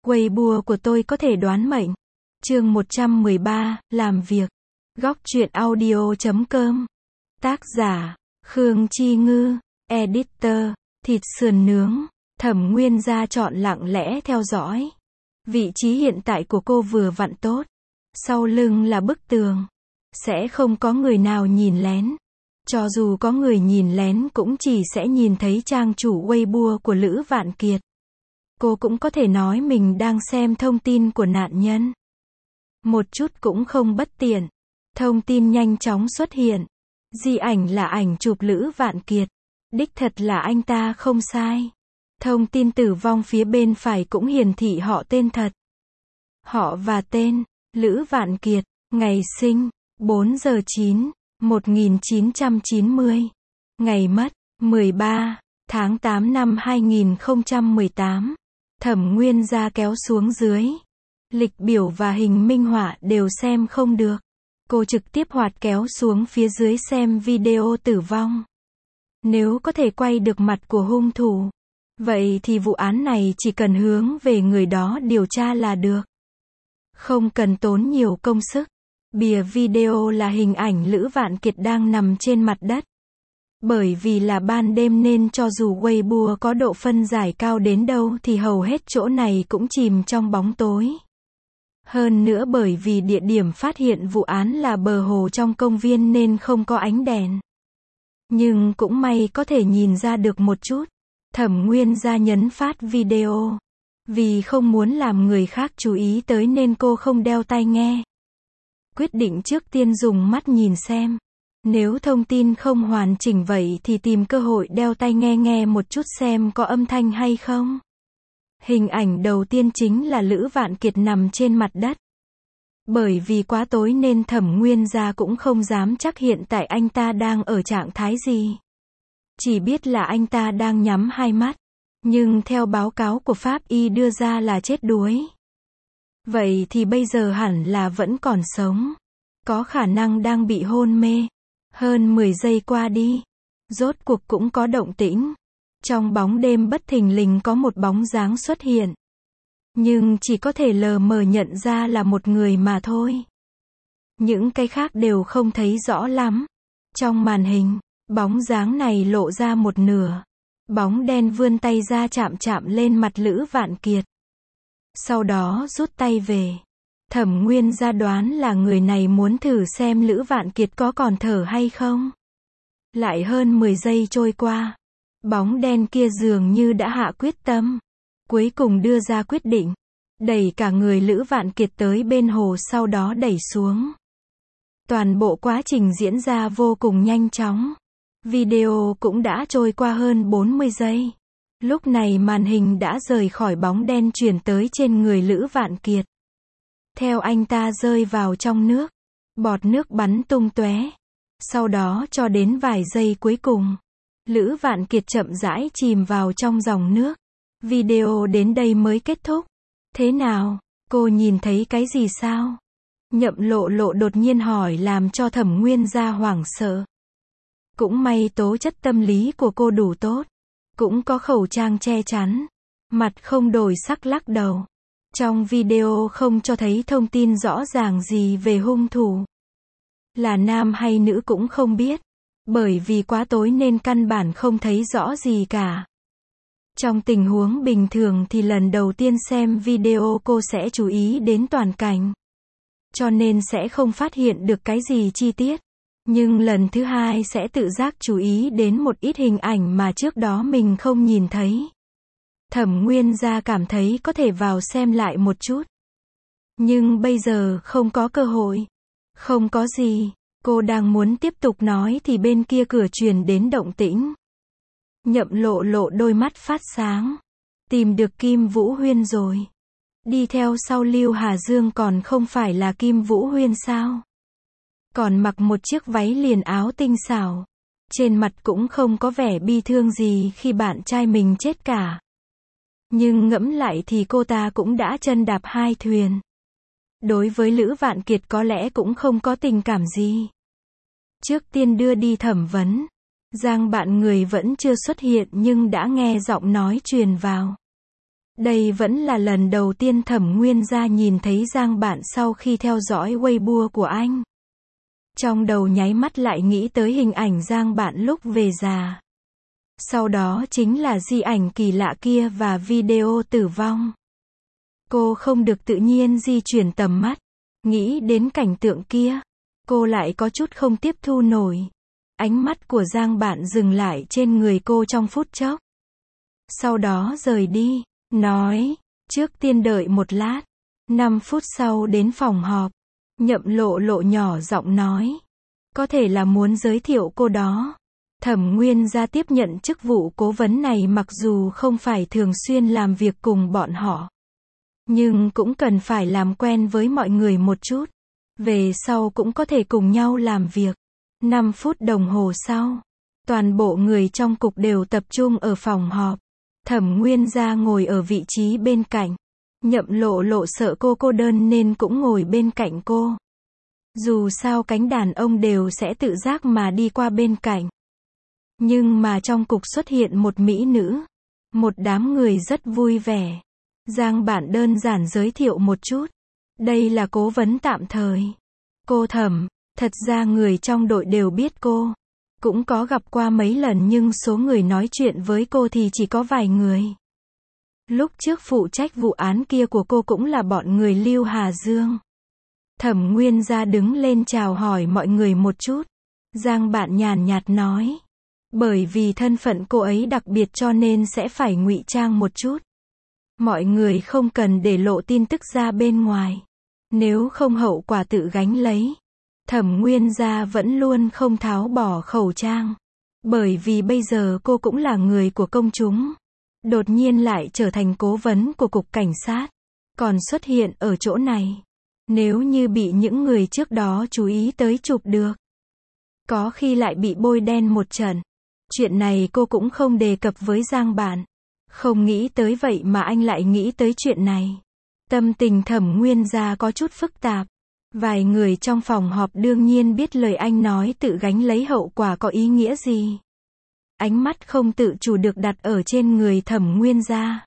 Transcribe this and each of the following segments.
Weibo của tôi có thể đoán mệnh. Chương 113, làm việc. Góc truyện audio.com. Tác giả, Khương Chi Ngư. Editor, thịt sườn nướng. Thẩm Nguyên Gia chọn lặng lẽ theo dõi. Vị trí hiện tại của cô vừa vặn tốt. Sau lưng là bức tường. Sẽ không có người nào nhìn lén. Cho dù có người nhìn lén cũng chỉ sẽ nhìn thấy trang chủ Weibo của Lữ Vạn Kiệt. Cô cũng có thể nói mình đang xem thông tin của nạn nhân. Một chút cũng không bất tiện. Thông tin nhanh chóng xuất hiện. Di ảnh là ảnh chụp Lữ Vạn Kiệt. Đích thật là anh ta không sai. Thông tin tử vong phía bên phải cũng hiển thị họ tên thật. Họ và tên, Lữ Vạn Kiệt, ngày sinh, 4 giờ 9, 1990. Ngày mất, 13, tháng 8 năm 2018. Thẩm Nguyên Gia kéo xuống dưới. Lịch biểu và hình minh họa đều xem không được. Cô trực tiếp hoạt kéo xuống phía dưới xem video tử vong. Nếu có thể quay được mặt của hung thủ, vậy thì vụ án này chỉ cần hướng về người đó điều tra là được. Không cần tốn nhiều công sức. Bìa video là hình ảnh Lữ Vạn Kiệt đang nằm trên mặt đất. Bởi vì là ban đêm nên cho dù Weibo có độ phân giải cao đến đâu thì hầu hết chỗ này cũng chìm trong bóng tối. Hơn nữa bởi vì địa điểm phát hiện vụ án là bờ hồ trong công viên nên không có ánh đèn. Nhưng cũng may có thể nhìn ra được một chút. Thẩm Nguyên Gia nhấn phát video. Vì không muốn làm người khác chú ý tới nên cô không đeo tai nghe. Quyết định trước tiên dùng mắt nhìn xem. Nếu thông tin không hoàn chỉnh vậy thì tìm cơ hội đeo tai nghe nghe một chút xem có âm thanh hay không. Hình ảnh đầu tiên chính là Lữ Vạn Kiệt nằm trên mặt đất. Bởi vì quá tối nên Thẩm Nguyên Gia cũng không dám chắc hiện tại anh ta đang ở trạng thái gì. Chỉ biết là anh ta đang nhắm hai mắt. Nhưng theo báo cáo của pháp y đưa ra là chết đuối. Vậy thì bây giờ hẳn là vẫn còn sống. Có khả năng đang bị hôn mê. Hơn 10 giây qua đi. Rốt cuộc cũng có động tĩnh. Trong bóng đêm bất thình lình có một bóng dáng xuất hiện. Nhưng chỉ có thể lờ mờ nhận ra là một người mà thôi. Những cái khác đều không thấy rõ lắm. Trong màn hình, bóng dáng này lộ ra một nửa. Bóng đen vươn tay ra chạm chạm lên mặt Lữ Vạn Kiệt. Sau đó rút tay về. Thẩm Nguyên Gia đoán là người này muốn thử xem Lữ Vạn Kiệt có còn thở hay không. Lại hơn 10 giây trôi qua. Bóng đen kia dường như đã hạ quyết tâm. Cuối cùng đưa ra quyết định. Đẩy cả người Lữ Vạn Kiệt tới bên hồ sau đó đẩy xuống. Toàn bộ quá trình diễn ra vô cùng nhanh chóng. Video cũng đã trôi qua hơn 40 giây. Lúc này màn hình đã rời khỏi bóng đen chuyển tới trên người Lữ Vạn Kiệt. Theo anh ta rơi vào trong nước. Bọt nước bắn tung tóe. Sau đó cho đến vài giây cuối cùng. Lữ Vạn Kiệt chậm rãi chìm vào trong dòng nước. Video đến đây mới kết thúc. Thế nào? Cô nhìn thấy cái gì sao? Nhậm Lộ Lộ đột nhiên hỏi làm cho Thẩm Nguyên Gia hoảng sợ. Cũng may tố chất tâm lý của cô đủ tốt. Cũng có khẩu trang che chắn. Mặt không đổi sắc lắc đầu. Trong video không cho thấy thông tin rõ ràng gì về hung thủ. Là nam hay nữ cũng không biết. Bởi vì quá tối nên căn bản không thấy rõ gì cả. Trong tình huống bình thường thì lần đầu tiên xem video cô sẽ chú ý đến toàn cảnh. Cho nên sẽ không phát hiện được cái gì chi tiết. Nhưng lần thứ hai sẽ tự giác chú ý đến một ít hình ảnh mà trước đó mình không nhìn thấy. Thẩm Nguyên Gia cảm thấy có thể vào xem lại một chút. Nhưng bây giờ không có cơ hội. Không có gì. Cô đang muốn tiếp tục nói thì bên kia cửa truyền đến động tĩnh. Nhậm Lộ Lộ đôi mắt phát sáng. Tìm được Kim Vũ Huyên rồi. Đi theo sau Lưu Hà Dương còn không phải là Kim Vũ Huyên sao? Còn mặc một chiếc váy liền áo tinh xảo. Trên mặt cũng không có vẻ bi thương gì khi bạn trai mình chết cả. Nhưng ngẫm lại thì cô ta cũng đã chân đạp hai thuyền. Đối với Lữ Vạn Kiệt có lẽ cũng không có tình cảm gì. Trước tiên đưa đi thẩm vấn. Giang bạn người vẫn chưa xuất hiện nhưng đã nghe giọng nói truyền vào. Đây vẫn là lần đầu tiên Thẩm Nguyên Gia nhìn thấy Giang Bạn sau khi theo dõi Weibo của anh. Trong đầu nháy mắt lại nghĩ tới hình ảnh Giang Bạn lúc về già. Sau đó chính là di ảnh kỳ lạ kia và video tử vong. Cô không được tự nhiên di chuyển tầm mắt. Nghĩ đến cảnh tượng kia, cô lại có chút không tiếp thu nổi. Ánh mắt của Giang Bạn dừng lại trên người cô trong phút chốc. Sau đó rời đi, nói, trước tiên đợi một lát. 5 phút sau đến phòng họp, Nhậm Lộ Lộ nhỏ giọng nói. Có thể là muốn giới thiệu cô đó. Thẩm Nguyên Gia tiếp nhận chức vụ cố vấn này mặc dù không phải thường xuyên làm việc cùng bọn họ. Nhưng cũng cần phải làm quen với mọi người một chút. Về sau cũng có thể cùng nhau làm việc. 5 phút đồng hồ sau, toàn bộ người trong cục đều tập trung ở phòng họp. Thẩm Nguyên Gia ngồi ở vị trí bên cạnh. Nhậm Lộ Lộ sợ cô cô đơn nên cũng ngồi bên cạnh cô. Dù sao cánh đàn ông đều sẽ tự giác mà đi qua bên cạnh. Nhưng mà trong cục xuất hiện một mỹ nữ. Một đám người rất vui vẻ. Giang Bạn đơn giản giới thiệu một chút. Đây là cố vấn tạm thời. Cô Thẩm, thật ra người trong đội đều biết cô. Cũng có gặp qua mấy lần nhưng số người nói chuyện với cô thì chỉ có vài người. Lúc trước phụ trách vụ án kia của cô cũng là bọn người Lưu Hà Dương. Thẩm Nguyên Gia đứng lên chào hỏi mọi người một chút. Giang Bạn nhàn nhạt nói. Bởi vì thân phận cô ấy đặc biệt cho nên sẽ phải ngụy trang một chút. Mọi người không cần để lộ tin tức ra bên ngoài. Nếu không hậu quả tự gánh lấy. Thẩm Nguyên Gia vẫn luôn không tháo bỏ khẩu trang. Bởi vì bây giờ cô cũng là người của công chúng. Đột nhiên lại trở thành cố vấn của cục cảnh sát. Còn xuất hiện ở chỗ này. Nếu như bị những người trước đó chú ý tới chụp được. Có khi lại bị bôi đen một trận. Chuyện này cô cũng không đề cập với Giang Bạn. Không nghĩ tới vậy mà anh lại nghĩ tới chuyện này. Tâm tình Thẩm Nguyên Gia có chút phức tạp. Vài người trong phòng họp đương nhiên biết lời anh nói tự gánh lấy hậu quả có ý nghĩa gì. Ánh mắt không tự chủ được đặt ở trên người Thẩm Nguyên Gia.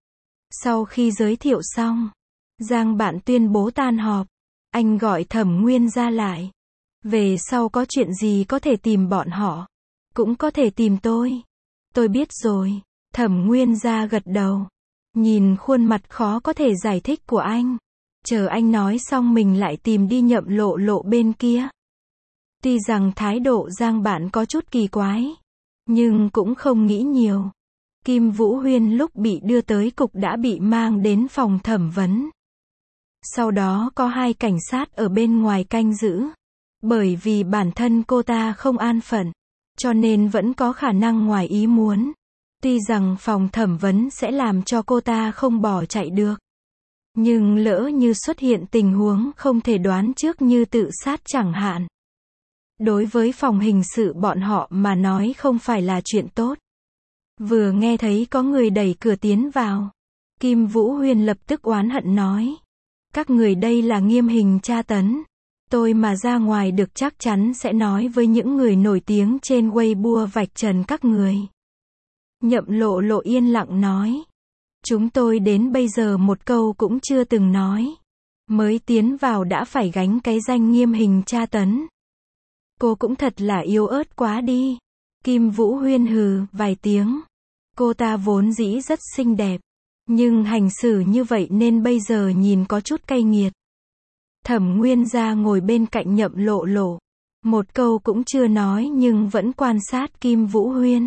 Sau khi giới thiệu xong, Giang Bạn tuyên bố tan họp. Anh gọi Thẩm Nguyên Gia lại. Về sau có chuyện gì có thể tìm bọn họ. Cũng có thể tìm tôi. Tôi biết rồi. Thẩm Nguyên Gia gật đầu. Nhìn khuôn mặt khó có thể giải thích của anh. Chờ anh nói xong mình lại tìm đi Nhậm Lộ Lộ bên kia. Tuy rằng thái độ Giang Bạn có chút kỳ quái. Nhưng cũng không nghĩ nhiều. Kim Vũ Huyên lúc bị đưa tới cục đã bị mang đến phòng thẩm vấn. Sau đó có 2 cảnh sát ở bên ngoài canh giữ. Bởi vì bản thân cô ta không an phận. Cho nên vẫn có khả năng ngoài ý muốn. Tuy rằng phòng thẩm vấn sẽ làm cho cô ta không bỏ chạy được. Nhưng lỡ như xuất hiện tình huống không thể đoán trước như tự sát chẳng hạn. Đối với phòng hình sự bọn họ mà nói không phải là chuyện tốt. Vừa nghe thấy có người đẩy cửa tiến vào. Kim Vũ Huyên lập tức oán hận nói. Các người đây là nghiêm hình tra tấn. Tôi mà ra ngoài được chắc chắn sẽ nói với những người nổi tiếng trên Weibo vạch trần các người. Nhậm Lộ Lộ yên lặng nói. Chúng tôi đến bây giờ một câu cũng chưa từng nói. Mới tiến vào đã phải gánh cái danh nghiêm hình tra tấn. Cô cũng thật là yếu ớt quá đi. Kim Vũ Huyên hừ vài tiếng. Cô ta vốn dĩ rất xinh đẹp. Nhưng hành xử như vậy nên bây giờ nhìn có chút cay nghiệt. Thẩm Nguyên Gia ngồi bên cạnh Nhậm Lộ Lộ. Một câu cũng chưa nói nhưng vẫn quan sát Kim Vũ Huyên.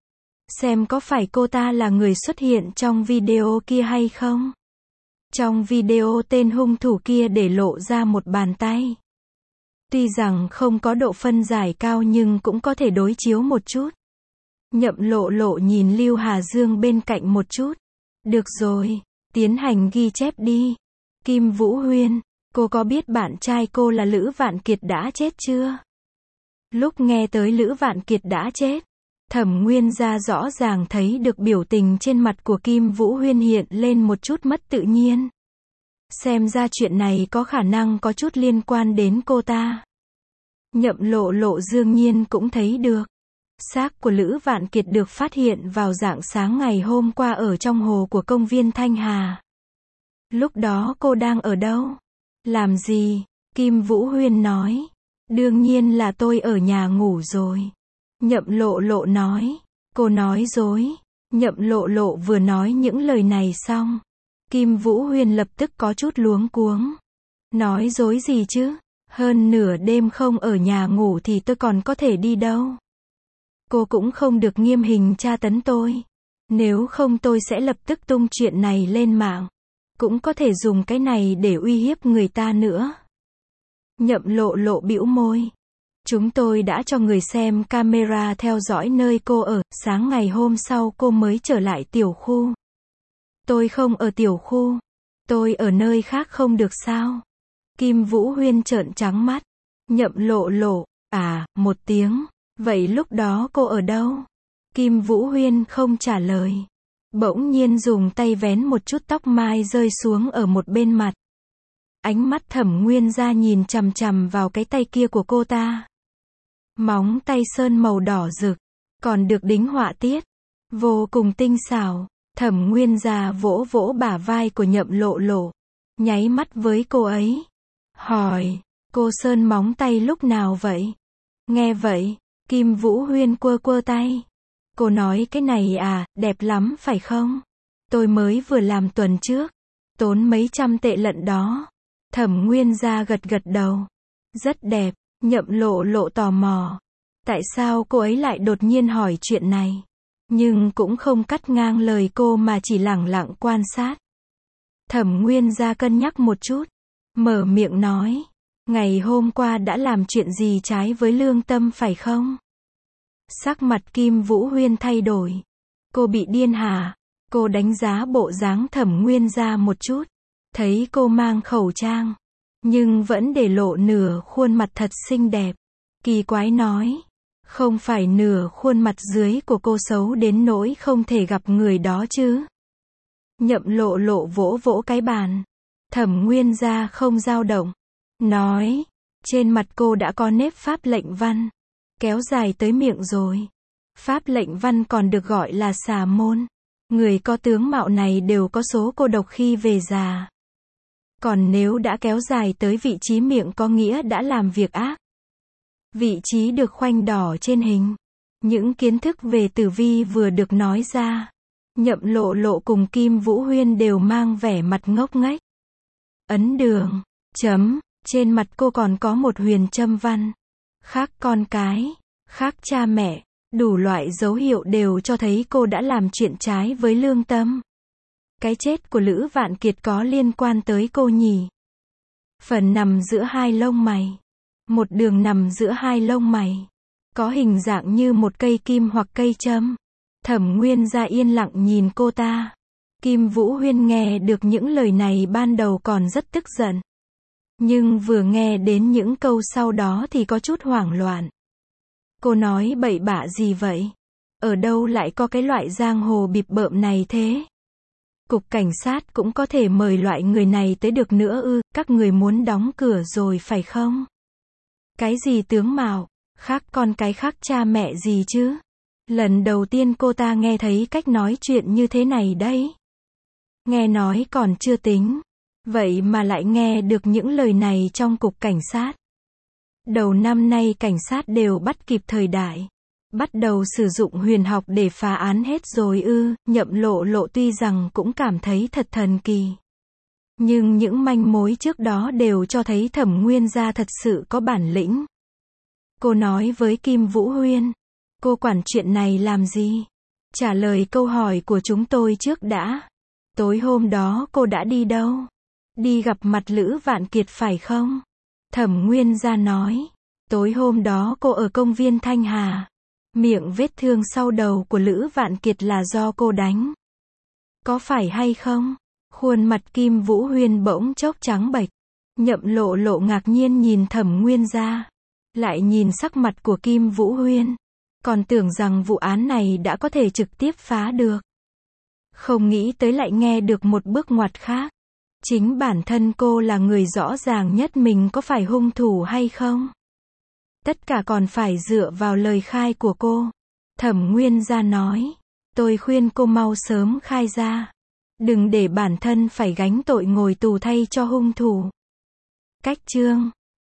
Xem có phải cô ta là người xuất hiện trong video kia hay không? Trong video tên hung thủ kia để lộ ra một bàn tay. Tuy rằng không có độ phân giải cao nhưng cũng có thể đối chiếu một chút. Nhậm Lộ Lộ nhìn Lưu Hà Dương bên cạnh một chút. Được rồi, tiến hành ghi chép đi. Kim Vũ Huyên, cô có biết bạn trai cô là Lữ Vạn Kiệt đã chết chưa? Lúc nghe tới Lữ Vạn Kiệt đã chết, Thẩm Nguyên Gia rõ ràng thấy được biểu tình trên mặt của Kim Vũ Huyên hiện lên một chút mất tự nhiên. Xem ra chuyện này có khả năng có chút liên quan đến cô ta. Nhậm Lộ Lộ đương nhiên cũng thấy được. Xác của Lữ Vạn Kiệt được phát hiện vào rạng sáng ngày hôm qua ở trong hồ của công viên Thanh Hà. Lúc đó cô đang ở đâu? Làm gì? Kim Vũ Huyên nói. Đương nhiên là tôi ở nhà ngủ rồi. Nhậm Lộ Lộ nói. Cô nói dối. Nhậm Lộ Lộ vừa nói những lời này xong, Kim Vũ Huyên lập tức có chút luống cuống. Nói dối gì chứ? Hơn nửa đêm không ở nhà ngủ thì tôi còn có thể đi đâu? Cô cũng không được nghiêm hình tra tấn tôi. Nếu không tôi sẽ lập tức tung chuyện này lên mạng. Cũng có thể dùng cái này để uy hiếp người ta nữa. Nhậm Lộ Lộ bĩu môi. Chúng tôi đã cho người xem camera theo dõi nơi cô ở, sáng ngày hôm sau cô mới trở lại tiểu khu. Tôi không ở tiểu khu. Tôi ở nơi khác không được sao? Kim Vũ Huyên trợn trắng mắt. Nhậm Lộ Lộ, một tiếng. Vậy lúc đó cô ở đâu? Kim Vũ Huyên không trả lời. Bỗng nhiên dùng tay vén một chút tóc mai rơi xuống ở một bên mặt. Ánh mắt Thẩm Nguyên Gia nhìn chằm chằm vào cái tay kia của cô ta. Móng tay sơn màu đỏ rực, còn được đính họa tiết. Vô cùng tinh xảo. Thẩm Nguyên Gia vỗ vỗ bả vai của Nhậm Lộ Lộ. Nháy mắt với cô ấy. Hỏi, cô sơn móng tay lúc nào vậy? Nghe vậy, Kim Vũ Huyên quơ quơ tay. Cô nói cái này đẹp lắm phải không? Tôi mới vừa làm tuần trước. Tốn mấy trăm tệ lận đó. Thẩm Nguyên Gia gật gật đầu. Rất đẹp. Nhậm Lộ Lộ tò mò. Tại sao cô ấy lại đột nhiên hỏi chuyện này? Nhưng cũng không cắt ngang lời cô mà chỉ lẳng lặng quan sát. Thẩm Nguyên Gia cân nhắc một chút. Mở miệng nói. Ngày hôm qua đã làm chuyện gì trái với lương tâm phải không? Sắc mặt Kim Vũ Huyên thay đổi. Cô bị điên hả? Cô đánh giá bộ dáng Thẩm Nguyên Gia một chút. Thấy cô mang khẩu trang. Nhưng vẫn để lộ nửa khuôn mặt thật xinh đẹp. Kỳ quái nói. Không phải nửa khuôn mặt dưới của cô xấu đến nỗi không thể gặp người đó chứ? Nhậm Lộ Lộ vỗ vỗ cái bàn. Thẩm Nguyên Gia không dao động. Nói. Trên mặt cô đã có nếp pháp lệnh văn. Kéo dài tới miệng rồi. Pháp lệnh văn còn được gọi là xà môn. Người có tướng mạo này đều có số cô độc khi về già. Còn nếu đã kéo dài tới vị trí miệng có nghĩa đã làm việc ác. Vị trí được khoanh đỏ trên hình. Những kiến thức về tử vi vừa được nói ra. Nhậm Lộ Lộ cùng Kim Vũ Huyên đều mang vẻ mặt ngốc nghếch. Ấn đường. Chấm. Trên mặt cô còn có một huyền châm văn. Khác con cái. Khác cha mẹ. Đủ loại dấu hiệu đều cho thấy cô đã làm chuyện trái với lương tâm. Cái chết của Lữ Vạn Kiệt có liên quan tới cô nhỉ? Phần nằm giữa hai lông mày. Một đường nằm giữa hai lông mày. Có hình dạng như một cây kim hoặc cây châm. Thẩm Nguyên Gia yên lặng nhìn cô ta. Kim Vũ Huyên nghe được những lời này ban đầu còn rất tức giận. Nhưng vừa nghe đến những câu sau đó thì có chút hoảng loạn. Cô nói bậy bạ gì vậy? Ở đâu lại có cái loại giang hồ bịp bợm này thế? Cục cảnh sát cũng có thể mời loại người này tới được nữa ư? Các người muốn đóng cửa rồi phải không? Cái gì tướng mạo? Khác con cái khác cha mẹ gì chứ? Lần đầu tiên cô ta nghe thấy cách nói chuyện như thế này đấy. Nghe nói còn chưa tính. Vậy mà lại nghe được những lời này trong cục cảnh sát. Đầu năm nay cảnh sát đều bắt kịp thời đại. Bắt đầu sử dụng huyền học để phá án hết rồi ư? Nhậm Lộ Lộ tuy rằng cũng cảm thấy thật thần kỳ. Nhưng những manh mối trước đó đều cho thấy Thẩm Nguyên Gia thật sự có bản lĩnh. Cô nói với Kim Vũ Huyên. Cô quản chuyện này làm gì? Trả lời câu hỏi của chúng tôi trước đã. Tối hôm đó cô đã đi đâu? Đi gặp mặt Lữ Vạn Kiệt phải không? Thẩm Nguyên Gia nói. Tối hôm đó cô ở công viên Thanh Hà. Miệng vết thương sau đầu của Lữ Vạn Kiệt là do cô đánh. Có phải hay không? Khuôn mặt Kim Vũ Huyên bỗng chốc trắng bệch. Nhậm Lộ Lộ ngạc nhiên nhìn Thẩm Nguyên Gia. Lại nhìn sắc mặt của Kim Vũ Huyên. Còn tưởng rằng vụ án này đã có thể trực tiếp phá được. Không nghĩ tới lại nghe được một bước ngoặt khác. Chính bản thân cô là người rõ ràng nhất mình có phải hung thủ hay không. Tất cả còn phải dựa vào lời khai của cô. Thẩm Nguyên gia nói, tôi khuyên cô mau sớm khai ra. Đừng để bản thân phải gánh tội ngồi tù thay cho hung thủ. Cách chương